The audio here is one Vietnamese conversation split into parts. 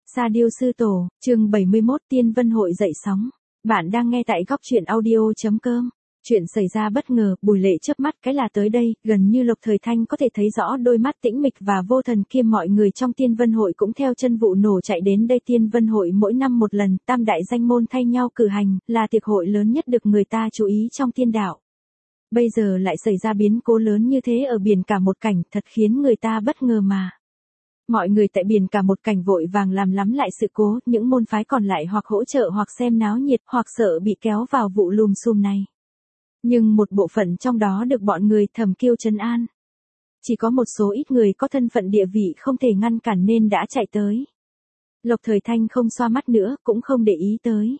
Sa Diêu Sư Tổ, chương 71 Tiên Vân Hội dậy sóng. Bạn đang nghe tại góc truyện audio.com. Chuyện xảy ra bất ngờ, Bùi Lệ chớp mắt cái là tới đây, gần như Lộc Thời Thanh có thể thấy rõ đôi mắt tĩnh mịch và vô thần kia. Mọi người trong Tiên Vân Hội cũng theo chân vụ nổ chạy đến đây. Tiên Vân Hội mỗi năm một lần, tam đại danh môn thay nhau cử hành, là tiệc hội lớn nhất được người ta chú ý trong tiên đạo. Bây giờ lại xảy ra biến cố lớn như thế ở biển cả một cảnh, thật khiến người ta bất ngờ mà. Mọi người tại biển cả một cảnh vội vàng làm lắm lại sự cố, những môn phái còn lại hoặc hỗ trợ hoặc xem náo nhiệt hoặc sợ bị kéo vào vụ lùm xùm này. Nhưng một bộ phận trong đó được bọn người Thẩm Kiêu trấn an. Chỉ có một số ít người có thân phận địa vị không thể ngăn cản nên đã chạy tới. Lộc Thời Thanh không xoa mắt nữa, cũng không để ý tới.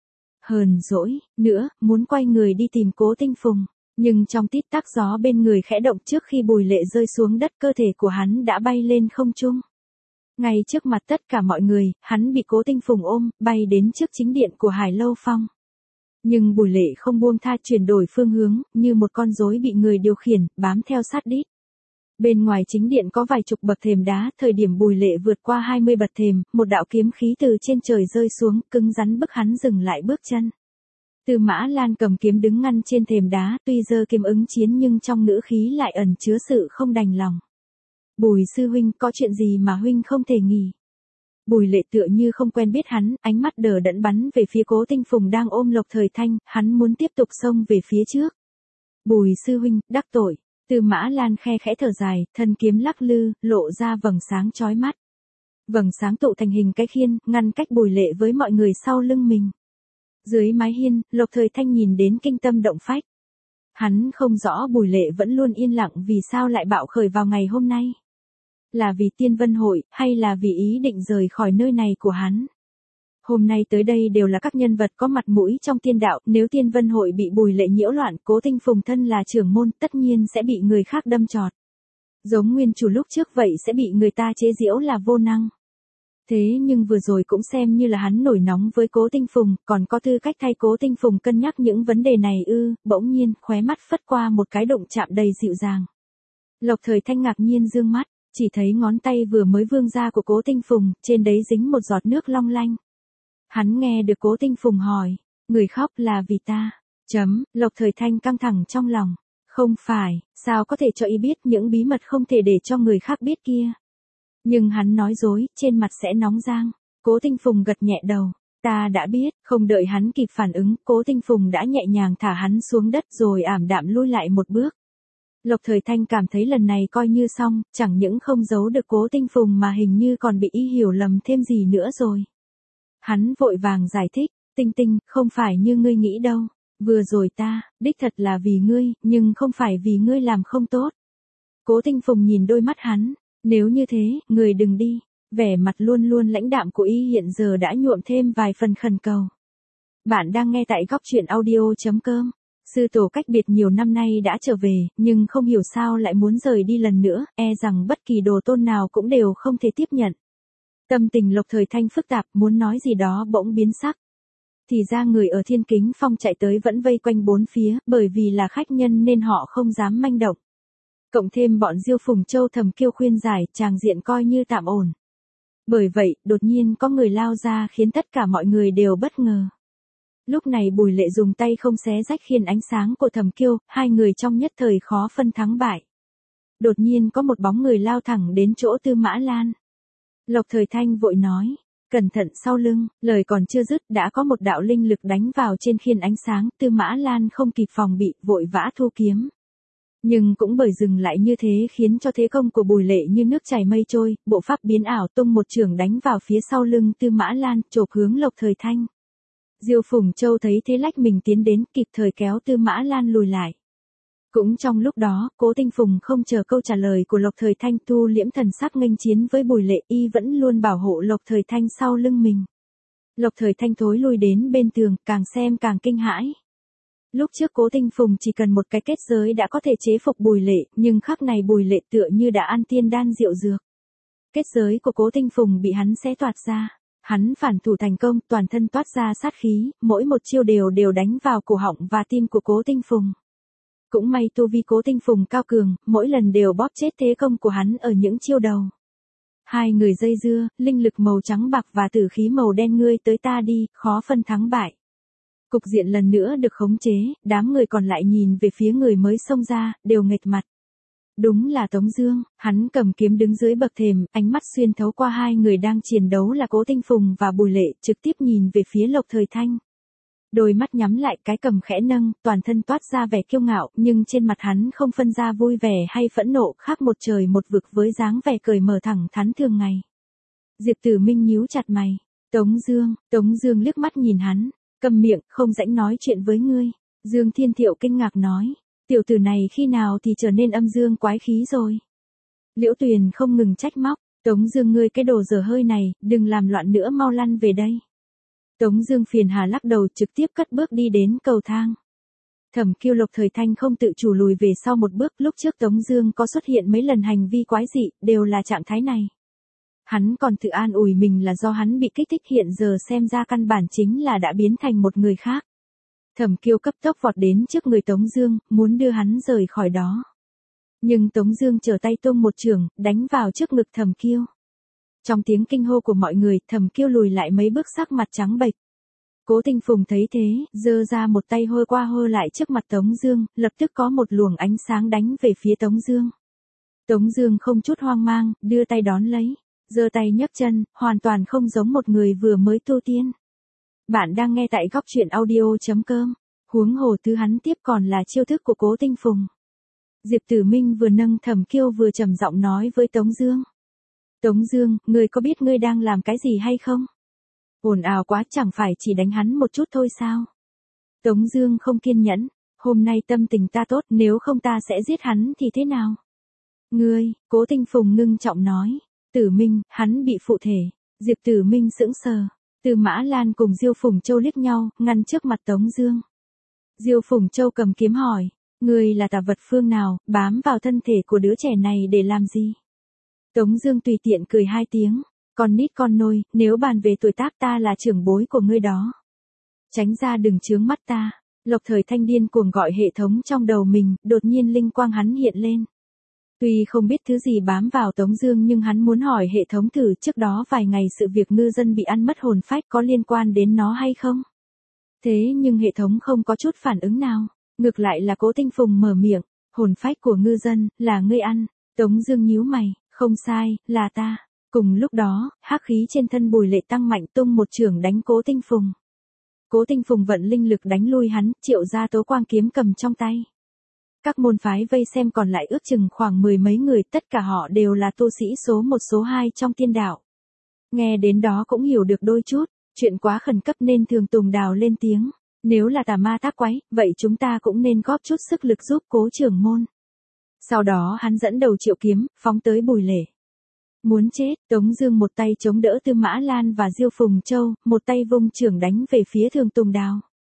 Hờn dỗi, nữa, muốn quay người đi tìm Cố Tinh Phùng. Nhưng trong tít tắc gió bên người khẽ động trước khi Bùi Lệ rơi xuống đất, cơ thể của hắn đã bay lên không trung. Ngay trước mặt tất cả mọi người, hắn bị Cố Tinh Phùng ôm, bay đến trước chính điện của Hải Lâu Phong. Nhưng Bùi Lệ không buông tha, chuyển đổi phương hướng, như một con rối bị người điều khiển, bám theo sát đít. Bên ngoài chính điện có vài chục bậc thềm đá, thời điểm Bùi Lệ vượt qua 20 bậc thềm, một đạo kiếm khí từ trên trời rơi xuống, cứng rắn bức hắn dừng lại bước chân. Tư Mã Lan cầm kiếm đứng ngăn trên thềm đá, tuy giơ kiếm ứng chiến nhưng trong ngữ khí lại ẩn chứa sự không đành lòng. Bùi sư huynh, có chuyện gì mà huynh không thể nghỉ? Bùi Lệ tựa như không quen biết hắn, ánh mắt đờ đẫn bắn về phía Cố Tinh Phùng đang ôm Lộc Thời Thanh, hắn muốn tiếp tục xông về phía trước. Bùi sư huynh, đắc tội. Tư Mã Lan khe khẽ thở dài, thân kiếm lắc lư, lộ ra vầng sáng chói mắt. Vầng sáng tụ thành hình cái khiên, ngăn cách Bùi Lệ với mọi người sau lưng mình. Dưới mái hiên, Lộc Thời Thanh nhìn đến kinh tâm động phách. Hắn không rõ Bùi Lệ vẫn luôn yên lặng vì sao lại bạo khởi vào ngày hôm nay. Là vì Tiên Vân Hội, hay là vì ý định rời khỏi nơi này của hắn? Hôm nay tới đây đều là các nhân vật có mặt mũi trong tiên đạo, nếu Tiên Vân Hội bị Bùi Lệ nhiễu loạn, Cố Tinh Phùng thân là trưởng môn, tất nhiên sẽ bị người khác đâm chọt. Giống nguyên chủ lúc trước vậy, sẽ bị người ta chế giễu là vô năng. Thế nhưng vừa rồi cũng xem như là hắn nổi nóng với Cố Tinh Phùng, còn có tư cách thay Cố Tinh Phùng cân nhắc những vấn đề này ư? Bỗng nhiên, khóe mắt phất qua một cái đụng chạm đầy dịu dàng. Lộc Thời Thanh ngạc nhiên dương mắt, chỉ thấy ngón tay vừa mới vươn ra của Cố Tinh Phùng, trên đấy dính một giọt nước long lanh. Hắn nghe được Cố Tinh Phùng hỏi, người khóc là vì ta? Lộc Thời Thanh căng thẳng trong lòng. Không phải, sao có thể cho y biết những bí mật không thể để cho người khác biết kia? Nhưng hắn nói dối, trên mặt sẽ nóng giang. Cố Tinh Phùng gật nhẹ đầu. Ta đã biết. Không đợi hắn kịp phản ứng, Cố Tinh Phùng đã nhẹ nhàng thả hắn xuống đất rồi ảm đạm lui lại một bước. Lộc Thời Thanh cảm thấy lần này coi như xong, chẳng những không giấu được Cố Tinh Phùng mà hình như còn bị y hiểu lầm thêm gì nữa rồi. Hắn vội vàng giải thích, Tinh Tinh, không phải như ngươi nghĩ đâu. Vừa rồi ta, đích thật là vì ngươi, nhưng không phải vì ngươi làm không tốt. Cố Tinh Phùng nhìn đôi mắt hắn. Nếu như thế, người đừng đi. Vẻ mặt luôn luôn lãnh đạm của y hiện giờ đã nhuộm thêm vài phần khẩn cầu. Bạn đang nghe tại góc truyện audio.com. Sư tổ cách biệt nhiều năm nay đã trở về, nhưng không hiểu sao lại muốn rời đi lần nữa, e rằng bất kỳ đồ tôn nào cũng đều không thể tiếp nhận. Tâm tình Lộc Thời Thanh phức tạp, muốn nói gì đó bỗng biến sắc. Thì ra người ở Thiên Kính Phong chạy tới vẫn vây quanh bốn phía, bởi vì là khách nhân nên họ không dám manh động. Cộng thêm bọn Diêu Phùng Châu Thẩm Kiêu khuyên giải, tràng diện coi như tạm ổn. Bởi vậy, đột nhiên có người lao ra khiến tất cả mọi người đều bất ngờ. Lúc này Bùi Lệ dùng tay không xé rách khiên ánh sáng của Thẩm Kiêu, hai người trong nhất thời khó phân thắng bại. Đột nhiên có một bóng người lao thẳng đến chỗ Tư Mã Lan. Lộc Thời Thanh vội nói, cẩn thận sau lưng, lời còn chưa dứt đã có một đạo linh lực đánh vào trên khiên ánh sáng, Tư Mã Lan không kịp phòng bị, vội vã thu kiếm. Nhưng cũng bởi dừng lại như thế khiến cho thế công của Bùi Lệ như nước chảy mây trôi, bộ pháp biến ảo tung một chưởng đánh vào phía sau lưng Tư Mã Lan, chộp hướng Lộc Thời Thanh. Diêu Phùng Châu thấy thế lách mình tiến đến, kịp thời kéo Tư Mã Lan lùi lại. Cũng trong lúc đó, Cố Tinh Phùng không chờ câu trả lời của Lộc Thời Thanh, thu liễm thần sắc nghênh chiến với Bùi Lệ, y vẫn luôn bảo hộ Lộc Thời Thanh sau lưng mình. Lộc Thời Thanh thối lui đến bên tường, càng xem càng kinh hãi. Lúc trước Cố Tinh Phùng chỉ cần một cái kết giới đã có thể chế phục Bùi Lệ, nhưng khắc này Bùi Lệ tựa như đã ăn tiên đan rượu dược. Kết giới của Cố Tinh Phùng bị hắn xé toạc ra. Hắn phản thủ thành công, toàn thân toát ra sát khí, mỗi một chiêu đều đánh vào cổ họng và tim của Cố Tinh Phùng. Cũng may tu vi Cố Tinh Phùng cao cường, mỗi lần đều bóp chết thế công của hắn ở những chiêu đầu. Hai người dây dưa, linh lực màu trắng bạc và tử khí màu đen ngươi tới ta đi, khó phân thắng bại. Cục diện lần nữa được khống chế, đám người còn lại nhìn về phía người mới xông ra, đều nghệch mặt. Đúng là Tống Dương, hắn cầm kiếm đứng dưới bậc thềm, ánh mắt xuyên thấu qua hai người đang chiến đấu là Cố Tinh Phùng và Bùi Lệ, trực tiếp nhìn về phía Lộc Thời Thanh. Đôi mắt nhắm lại, cái cầm khẽ nâng, toàn thân toát ra vẻ kiêu ngạo, nhưng trên mặt hắn không phân ra vui vẻ hay phẫn nộ, khác một trời một vực với dáng vẻ cởi mở thẳng thắn thường ngày. Diệp Tử Minh nhíu chặt mày. Tống Dương liếc mắt nhìn hắn, câm miệng, không rãnh nói chuyện với ngươi. Dương Thiên Thiệu kinh ngạc nói, tiểu tử này khi nào thì trở nên âm dương quái khí rồi. Liễu Tuyền không ngừng trách móc, Tống Dương ngươi cái đồ dở hơi này, đừng làm loạn nữa, mau lăn về đây. Tống Dương phiền hà lắc đầu, trực tiếp cất bước đi đến cầu thang. Thẩm Kiêu Lộc Thời Thanh không tự chủ lùi về sau một bước, lúc trước Tống Dương có xuất hiện mấy lần hành vi quái dị, đều là trạng thái này. Hắn còn tự an ủi mình là do hắn bị kích thích, hiện giờ xem ra căn bản chính là đã biến thành một người khác. Thẩm Kiêu cấp tốc vọt đến trước người Tống Dương, muốn đưa hắn rời khỏi đó. Nhưng Tống Dương trở tay tung một chưởng, đánh vào trước ngực Thẩm Kiêu. Trong tiếng kinh hô của mọi người, Thẩm Kiêu lùi lại mấy bước, sắc mặt trắng bệch. Cố Tinh Phùng thấy thế, giơ ra một tay hôi qua hôi lại trước mặt Tống Dương, lập tức có một luồng ánh sáng đánh về phía Tống Dương. Tống Dương không chút hoang mang, đưa tay đón lấy, giơ tay nhấc chân, hoàn toàn không giống một người vừa mới tu tiên. Bạn đang nghe tại góc truyện audio.com. Huống hồ thứ hắn tiếp còn là chiêu thức của Cố Tinh Phùng. Diệp Tử Minh vừa nâng Thẩm Kiêu vừa trầm giọng nói với Tống Dương. Tống Dương, ngươi có biết ngươi đang làm cái gì hay không? Ồn ào quá, chẳng phải chỉ đánh hắn một chút thôi sao? Tống Dương không kiên nhẫn, hôm nay tâm tình ta tốt, nếu không ta sẽ giết hắn thì thế nào? Ngươi, Cố Tinh Phùng ngưng trọng nói. Tử Minh, hắn bị phụ thể. Diệp Tử Minh sững sờ. Từ Mã Lan cùng Diêu Phùng Châu liếc nhau, ngăn trước mặt Tống Dương. Diêu Phùng Châu cầm kiếm hỏi, ngươi là tà vật phương nào, bám vào thân thể của đứa trẻ này để làm gì? Tống Dương tùy tiện cười hai tiếng, con nít con nôi, nếu bàn về tuổi tác ta là trưởng bối của ngươi đó. Tránh ra đừng chướng mắt ta. Lộc Thời Thanh điên cuồng gọi hệ thống trong đầu mình, đột nhiên linh quang hắn hiện lên. Tuy không biết thứ gì bám vào Tống Dương nhưng hắn muốn hỏi hệ thống thử trước đó vài ngày sự việc ngư dân bị ăn mất hồn phách có liên quan đến nó hay không. Thế nhưng hệ thống không có chút phản ứng nào, ngược lại là Cố Tinh Phùng mở miệng, hồn phách của ngư dân, là ngươi ăn. Tống Dương nhíu mày, không sai, là ta. Cùng lúc đó, hắc khí trên thân Bùi Lệ tăng mạnh, tung một chưởng đánh Cố Tinh Phùng. Cố Tinh Phùng vận linh lực đánh lui hắn, triệu ra tố quang kiếm cầm trong tay. Các môn phái vây xem còn lại ước chừng khoảng 10 mấy người, tất cả họ đều là tu sĩ số 1 số 2 trong tiên đạo. Nghe đến đó cũng hiểu được đôi chút, chuyện quá khẩn cấp nên Thường Tùng Đào lên tiếng. Nếu là tà ma tác quái, vậy chúng ta cũng nên góp chút sức lực giúp Cố trưởng môn. Sau đó hắn dẫn đầu triệu kiếm, phóng tới Bùi Lệ. Muốn chết, Tống Dương một tay chống đỡ Tư Mã Lan và Diêu Phùng Châu, một tay vung chưởng đánh về phía Thường Tùng Đào.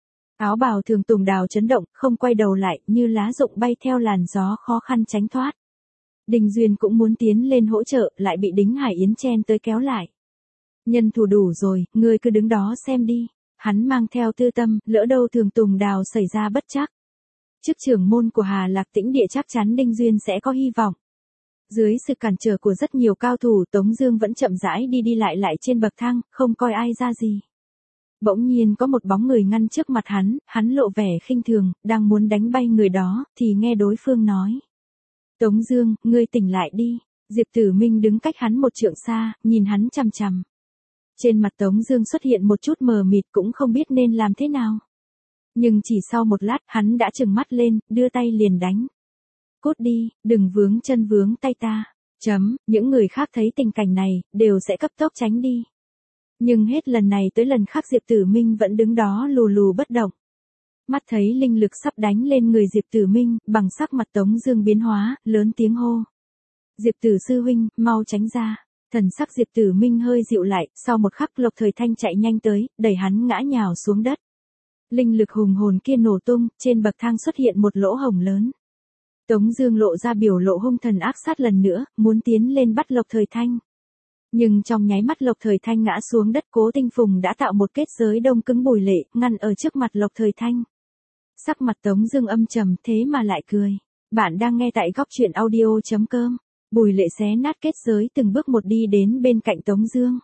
Áo bào Thường Tùng Đào chấn động, không quay đầu lại, như lá rụng bay theo làn gió, khó khăn tránh thoát. Đinh Duyên cũng muốn tiến lên hỗ trợ, lại bị Đính Hải Yến chen tới kéo lại. Nhân thủ đủ rồi, ngươi cứ đứng đó xem đi. Hắn mang theo tư tâm, lỡ đâu Thường Tùng Đào xảy ra bất trắc. Chức trưởng môn của Hà Lạc Tĩnh Địa chắc chắn Đinh Duyên sẽ có hy vọng. Dưới sự cản trở của rất nhiều cao thủ, Tống Dương vẫn chậm rãi đi lại trên bậc thang, không coi ai ra gì. Bỗng nhiên có một bóng người ngăn trước mặt hắn lộ vẻ khinh thường, đang muốn đánh bay người đó, thì nghe đối phương nói. Tống Dương, ngươi tỉnh lại đi. Diệp Tử Minh đứng cách hắn một trượng xa, nhìn hắn chằm chằm. Trên mặt Tống Dương xuất hiện một chút mờ mịt, cũng không biết nên làm thế nào. Nhưng chỉ sau một lát, hắn đã trừng mắt lên, đưa tay liền đánh. Cút đi, đừng vướng chân vướng tay ta. Những người khác thấy tình cảnh này, đều sẽ cấp tốc tránh đi. Nhưng hết lần này tới lần khác Diệp Tử Minh vẫn đứng đó lù lù bất động. Mắt thấy linh lực sắp đánh lên người Diệp Tử Minh, bằng sắc mặt Tống Dương biến hóa, lớn tiếng hô. Diệp Tử sư huynh, mau tránh ra. Thần sắc Diệp Tử Minh hơi dịu lại, sau một khắc Lộc Thời Thanh chạy nhanh tới, đẩy hắn ngã nhào xuống đất. Linh lực hùng hồn kia nổ tung, trên bậc thang xuất hiện một lỗ hổng lớn. Tống Dương lộ ra biểu lộ hung thần ác sát lần nữa, muốn tiến lên bắt Lộc Thời Thanh. Nhưng trong nháy mắt Lộc Thời Thanh ngã xuống đất, Cố Tinh Phùng đã tạo một kết giới đông cứng Bùi Lệ, ngăn ở trước mặt Lộc Thời Thanh. Sắc mặt Tống Dương âm trầm, thế mà lại cười. Bạn đang nghe tại góc truyện audio.com. Bùi Lệ xé nát kết giới từng bước một đi đến bên cạnh Tống Dương.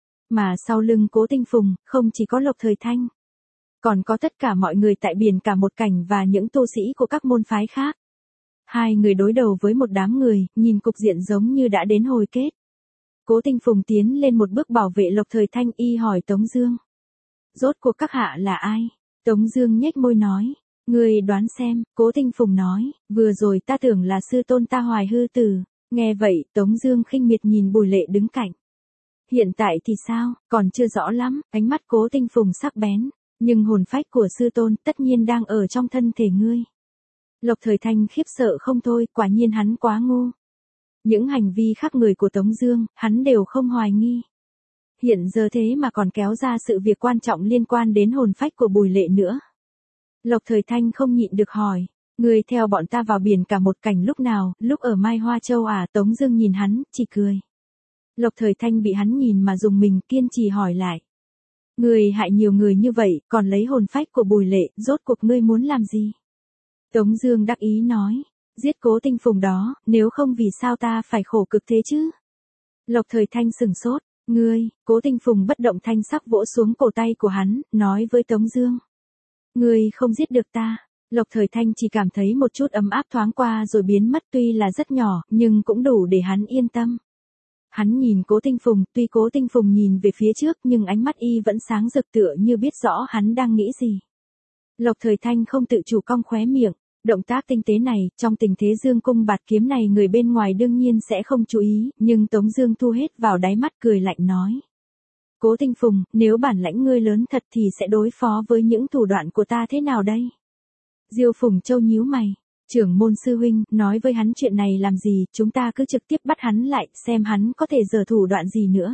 Mà sau lưng Cố Tinh Phùng, không chỉ có Lộc Thời Thanh, còn có tất cả mọi người tại Biển Cả Một Cảnh và những tu sĩ của các môn phái khác. Hai người đối đầu với một đám người, nhìn cục diện giống như đã đến hồi kết. Cố Tinh Phùng tiến lên một bước bảo vệ Lộc Thời Thanh, y hỏi Tống Dương. Rốt cuộc các hạ là ai? Tống Dương nhếch môi nói. Ngươi đoán xem, Cố Tinh Phùng nói, vừa rồi ta tưởng là sư tôn ta Hoài Hư Tử. Nghe vậy, Tống Dương khinh miệt nhìn Bùi Lệ đứng cạnh. Hiện tại thì sao, còn chưa rõ lắm, ánh mắt Cố Tinh Phùng sắc bén. Nhưng hồn phách của sư tôn tất nhiên đang ở trong thân thể ngươi. Lộc Thời Thanh khiếp sợ không thôi, quả nhiên hắn quá ngu. Những hành vi khác người của Tống Dương, hắn đều không hoài nghi. Hiện giờ thế mà còn kéo ra sự việc quan trọng liên quan đến hồn phách của Bùi Lệ nữa. Lộc Thời Thanh không nhịn được hỏi, ngươi theo bọn ta vào Biển Cả Một Cảnh lúc nào, lúc ở Mai Hoa Châu à? Tống Dương nhìn hắn, chỉ cười. Lộc Thời Thanh bị hắn nhìn mà rùng mình, kiên trì hỏi lại. Ngươi hại nhiều người như vậy, còn lấy hồn phách của Bùi Lệ, rốt cuộc ngươi muốn làm gì? Tống Dương đắc ý nói, giết Cố Tinh Phùng đó, nếu không vì sao ta phải khổ cực thế chứ? Lộc Thời Thanh sừng sốt, ngươi, Cố Tinh Phùng bất động thanh sắc vỗ xuống cổ tay của hắn, nói với Tống Dương. Ngươi không giết được ta. Lộc Thời Thanh chỉ cảm thấy một chút ấm áp thoáng qua rồi biến mất, tuy là rất nhỏ, nhưng cũng đủ để hắn yên tâm. Hắn nhìn Cố Tinh Phùng, tuy Cố Tinh Phùng nhìn về phía trước nhưng ánh mắt y vẫn sáng rực tựa như biết rõ hắn đang nghĩ gì. Lộc Thời Thanh không tự chủ cong khóe miệng, động tác tinh tế này, trong tình thế dương cung bạt kiếm này người bên ngoài đương nhiên sẽ không chú ý, nhưng Tống Dương thu hết vào đáy mắt cười lạnh nói. Cố Tinh Phùng, nếu bản lãnh ngươi lớn thật thì sẽ đối phó với những thủ đoạn của ta thế nào đây? Diêu Phùng Châu nhíu mày. Trưởng môn sư huynh, nói với hắn chuyện này làm gì, chúng ta cứ trực tiếp bắt hắn lại, xem hắn có thể giở thủ đoạn gì nữa.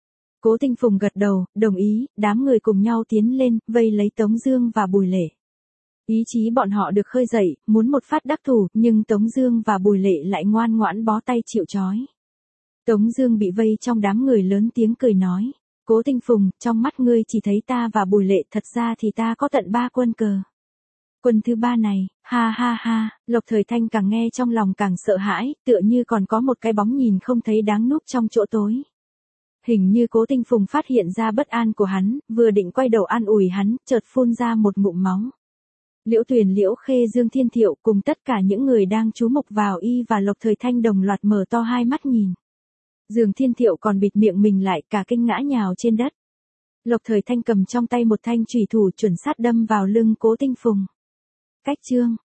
Cố Tinh Phùng gật đầu, đồng ý, đám người cùng nhau tiến lên, vây lấy Tống Dương và Bùi Lệ. Ý chí bọn họ được khơi dậy, muốn một phát đắc thủ, nhưng Tống Dương và Bùi Lệ lại ngoan ngoãn bó tay chịu trói. Tống Dương bị vây trong đám người lớn tiếng cười nói, Cố Tinh Phùng, trong mắt ngươi chỉ thấy ta và Bùi Lệ, thật ra thì ta có tận 3 quân cờ. Quân thứ 3 này, ha ha ha, Lộc Thời Thanh càng nghe trong lòng càng sợ hãi, tựa như còn có một cái bóng nhìn không thấy đáng núp trong chỗ tối. Hình như Cố Tinh Phùng phát hiện ra bất an của hắn, vừa định quay đầu an ủi hắn, chợt phun ra một ngụm máu. Liễu Tuyền, Liễu Khê, Dương Thiên Thiệu cùng tất cả những người đang chú mục vào y và Lộc Thời Thanh đồng loạt mở to hai mắt nhìn. Dương Thiên Thiệu còn bịt miệng mình lại, cả kinh ngã nhào trên đất. Lộc Thời Thanh cầm trong tay một thanh chủy thủ chuẩn xác đâm vào lưng Cố Tinh Phùng. Cách chương